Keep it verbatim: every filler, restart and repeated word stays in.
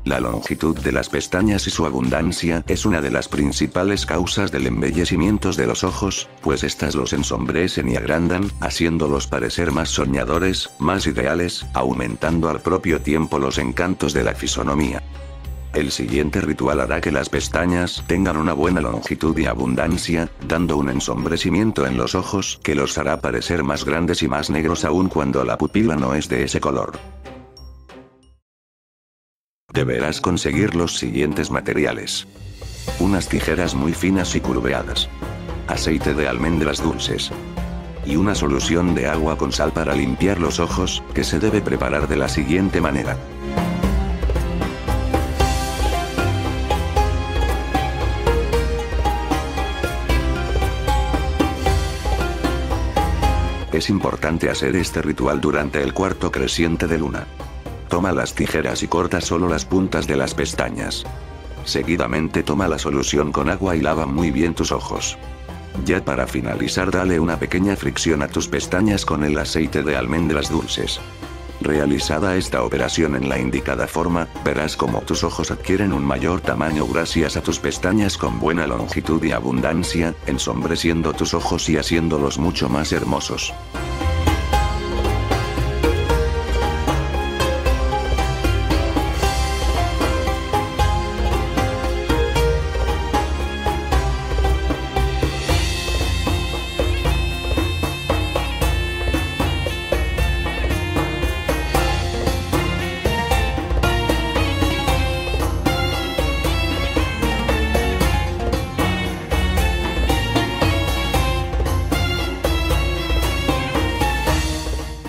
La longitud de las pestañas y su abundancia es una de las principales causas del embellecimiento de los ojos, pues estas los ensombrecen y agrandan, haciéndolos parecer más soñadores, más ideales, aumentando al propio tiempo los encantos de la fisonomía. El siguiente ritual hará que las pestañas tengan una buena longitud y abundancia, dando un ensombrecimiento en los ojos que los hará parecer más grandes y más negros aún cuando la pupila no es de ese color. Deberás conseguir los siguientes materiales. Unas tijeras muy finas y curveadas. Aceite de almendras dulces. Y una solución de agua con sal para limpiar los ojos, que se debe preparar de la siguiente manera. Es importante hacer este ritual durante el cuarto creciente de luna. Toma las tijeras y corta solo las puntas de las pestañas. Seguidamente toma la solución con agua y lava muy bien tus ojos. Ya para finalizar, dale una pequeña fricción a tus pestañas con el aceite de almendras dulces. Realizada esta operación en la indicada forma, verás cómo tus ojos adquieren un mayor tamaño gracias a tus pestañas con buena longitud y abundancia, ensombreciendo tus ojos y haciéndolos mucho más hermosos.